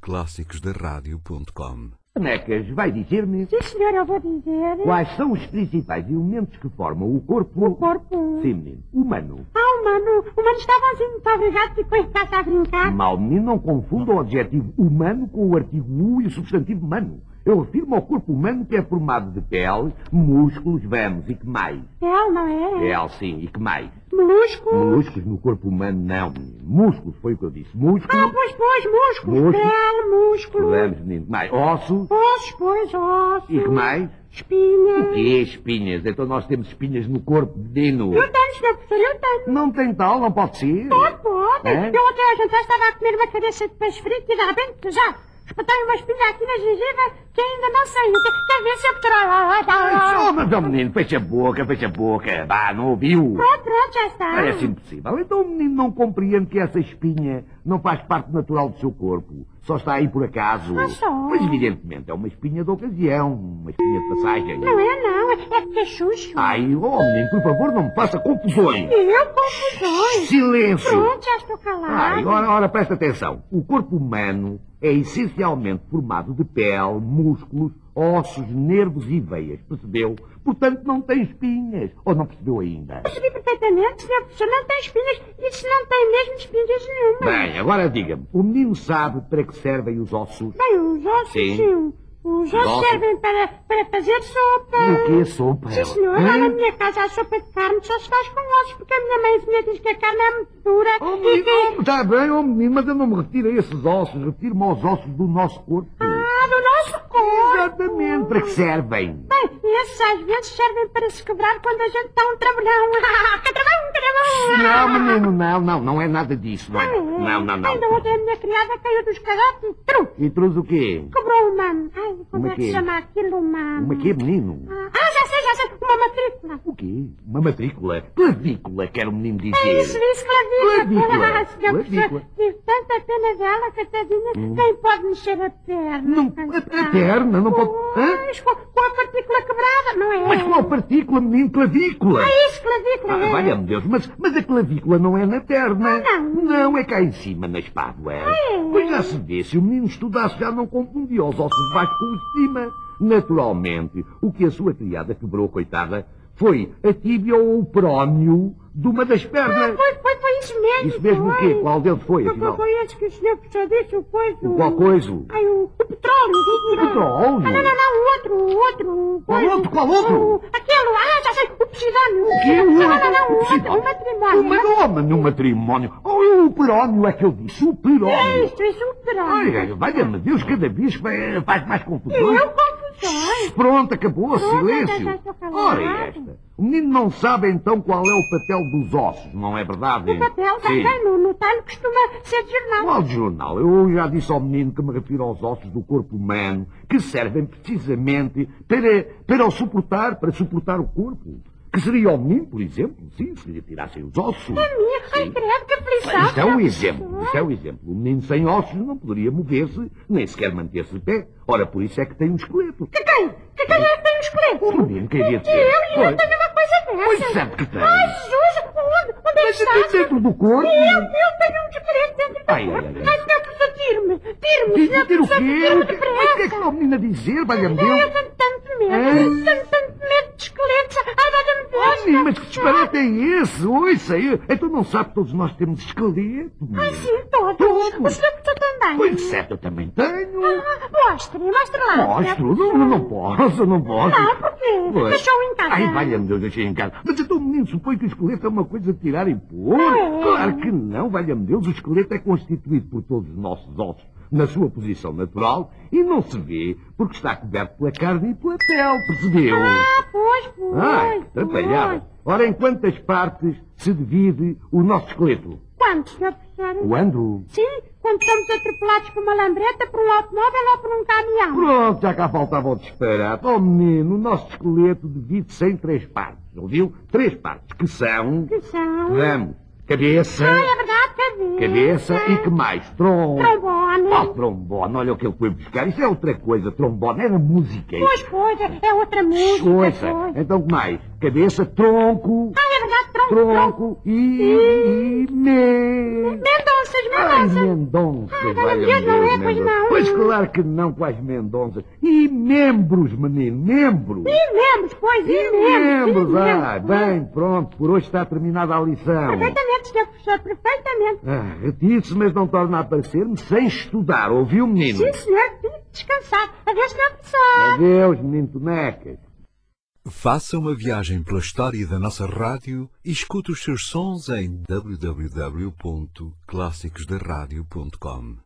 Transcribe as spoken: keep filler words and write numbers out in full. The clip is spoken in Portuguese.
clássicos da rádio ponto com. Bonecas, vai dizer-me... Sim, senhor, eu vou dizer... Quais são os principais elementos que formam o corpo... O corpo... Sim, menino. Humano. Ah, humano. O humano está bonzinho, muito obrigado, ficou em casa a brincar. Mal, menino, não confunda o adjetivo humano com o artigo u e o substantivo humano. Eu refiro-me ao corpo humano que é formado de pele, músculos, vamos, e que mais? Pele, não é? Pele, sim, e que mais? Músculos. Músculos no corpo humano, não, menino. Músculos, foi o que eu disse. Músculos. Ah, pois, pois, músculos. Músculos. Pele, músculos. Vamos, menino. Mais ossos. Ossos, pois, ossos. E que mais? Espinhas. O quê? Espinhas? Então nós temos espinhas no corpo, menino. Eu tenho, senhor professor, eu tenho. Não tem tal, não pode ser. Pode, pode. É? Eu ontem a jantar estava a comer uma cabeça de peixe frito e de repente já espetei uma espinha aqui na gengiva que ainda não saiu. Quer ver se eu... Ai, mas, oh, menino, fecha a boca, fecha a boca. Vá, não ouviu? Pronto, pronto, já está. Parece impossível. Então o menino não compreende que essa espinha não faz parte natural do seu corpo. Só está aí por acaso. Mas só. Pois evidentemente é uma espinha de ocasião, uma espinha de passagem. Não é, não. É que é xuxo. Ai, oh, menino, por favor, não me faça confusões. Eu confusões. Silêncio. Pronto, já estou calado. Ai, ora, ora, presta atenção. O corpo humano é essencialmente formado de pele, músculos, ossos, nervos e veias, percebeu? Portanto, não tem espinhas. Ou não percebeu ainda? Percebi perfeitamente, senhor professor, não tem espinhas. Isso não tem mesmo espinhas nenhuma. Bem, agora diga-me, o menino sabe para que servem os ossos? Bem, os ossos, Sim. sim. Os ossos ossos? servem para, para fazer sopa. E o que é sopa? Sim, senhor. Hã? Lá na minha casa a sopa de carne só se faz com ossos, porque a minha mãezinha diz que a carne é muito dura. Oh, e menino, que... está bem, oh, menino, mas eu não me retiro a esses ossos, retiro-me aos ossos do nosso corpo. Ah, do nosso corpo. Exatamente, para que servem? Bem, esses às vezes servem para se quebrar quando a gente dá um trabalhão. Catravão, catravão. Não, menino, não, não, não é nada disso, não é? Ah, é? Não, não, não. Ainda ontem a minha criada caiu dos carotes e trum, E trouxe o quê? quebrou o mano. Ai, como Uma é que se quê? chama aquilo, mano? Uma quê, menino? Ah, já sei, já sei, uma matrícula. O quê? Uma matrícula? Clavícula, quer o menino dizer. É isso, isso, clavícula. Clavícula, Ah, senhor clavícula. professor, tive tanta pena dela, coitadinha, nem pode mexer a perna. Não, a, a perna, não pode... Hã? Pois, com, com a partícula quebrada, não é? Mas qual partícula, menino? Clavícula. É isso, clavícula. Ah, é. valha-me Deus, mas, mas a clavícula não é na perna. Ah, não. Não, é cá em cima, na espádua. é? Pois já se vê, se o menino estudasse já não confundia os ossos de baixo com os de cima. Naturalmente, o que a sua criada quebrou, coitada, foi a tíbia ou o prónio de uma das Ah, pernas. foi, foi, foi isso mesmo. Isso mesmo o foi. quê? Qual deles foi, Foi, afinal? foi esse que o senhor professor disse, o coisa. O qual coisa? Ai, o, o petróleo. O petróleo? Ah, não, não, não, o outro, o outro. o Qual coisa. outro? Qual outro? O, aquele, ah, já sei, o Posidónio. O quê? O Não, não, outro? não, não, o outro, Posidónio? o matrimónio. O ma- no matrimónio. Oh, o perónio é que eu disse, o É perónio. isso, isso, o petróleo. Ai, valha-me Deus, cada vez vai- faz mais confusões. Eu confusões. Pronto, acabou, Pronto, silêncio. já estou calado. Ora, e esta? O menino não sabe então qual é o papel dos ossos, não é verdade? O papel Sim. também no, no talho costuma ser de jornal. Qual jornal? Eu já disse ao menino que me refiro aos ossos do corpo humano, que servem precisamente para, para o suportar, para suportar o corpo. Que seria o menino, por exemplo, sim, se lhe tirassem os ossos. A minha, ai, Sim. credo, que aflição. Isto é um senhor exemplo, professor. isto é um exemplo. O menino sem ossos não poderia mover-se, nem sequer manter-se de pé. Ora, por isso é que tem um esqueleto. Que tem? Que tem? Eu tenho um esqueleto. O menino queria dizer. E eu, e eu Pois. tenho uma coisa dessa. Pois certo que tem. Ai, Jesus, onde? Onde é que Mas está? dentro do corpo. Eu, eu tenho um esqueleto dentro do Ai, ai, corpo. ai, ai. Ai, senhor professor, tire-me. Tire-me, Tira senhor tira o professor, quê? tire-me O que, depressa. mas o que é que está o menino a dizer, valha-me Ai, eu Deus? tenho tanto medo. Hã? Tenho tanto medo de esqueletos. Ai, valha-me Deus. Oh, menino, mas que disparate é esse? Ouça aí. Então não sabe que todos nós temos esqueleto, Ai, menino? sim, todos. Todos. O senhor professor também. Pois certo, eu também tenho. Ah, mostre, mostre lá. Mostro, não, não posso, não posso. Não, por quê? Pois. Deixou em casa. Ai, valha-me Deus, deixei em casa. Mas então o menino supõe que o esqueleto é uma coisa de tirar e pôr? É. Claro que não, valha-me Deus. O esqueleto é constituído por todos os nossos ossos na sua posição natural e não se vê porque está coberto pela carne e pela pele, percebeu? Ah, pois, pois. Ai, pois. atrapalhada. Ora, em quantas partes se divide o nosso esqueleto? Quantos, senhor professor? Quando? Sim, quando somos atropelados por uma lambreta, por um automóvel ou por um caminhão. Pronto, já cá faltava o disparate. Oh, menino, o nosso esqueleto divide-se em três partes, ouviu? Três partes, que são... Que são? Vamos, cabeça, Ai, é verdade, cabeça. cabeça e que mais? Trom... Trombone. Oh, trombone, olha o que ele foi buscar. Isso é outra coisa, trombone, era música. Pois, pois, é outra música. Ouça, pois. então que mais? Cabeça, tronco... Ai, é verdade, tronco. tronco e... e... me... Mendonças, Ai, Mendonças. mendonças, Ah, valha-me Deus, não Deus, é, pois mendonças. não. Pois claro que não com as mendonças. E membros, menino, membros. E membros, pois, e E membros. membros, e ah, membros. bem, pronto, por hoje está terminada a lição. Perfeitamente, senhor professor, perfeitamente. Ah, retire-se, mas não torna a aparecer-me sem estudar, ouviu, menino? Sim, senhor, fique descansado. Adeus, senhor professor. Adeus, menino Tonecas. Faça uma viagem pela história da nossa rádio e escute os seus sons em w w w ponto clássicos da rádio ponto com.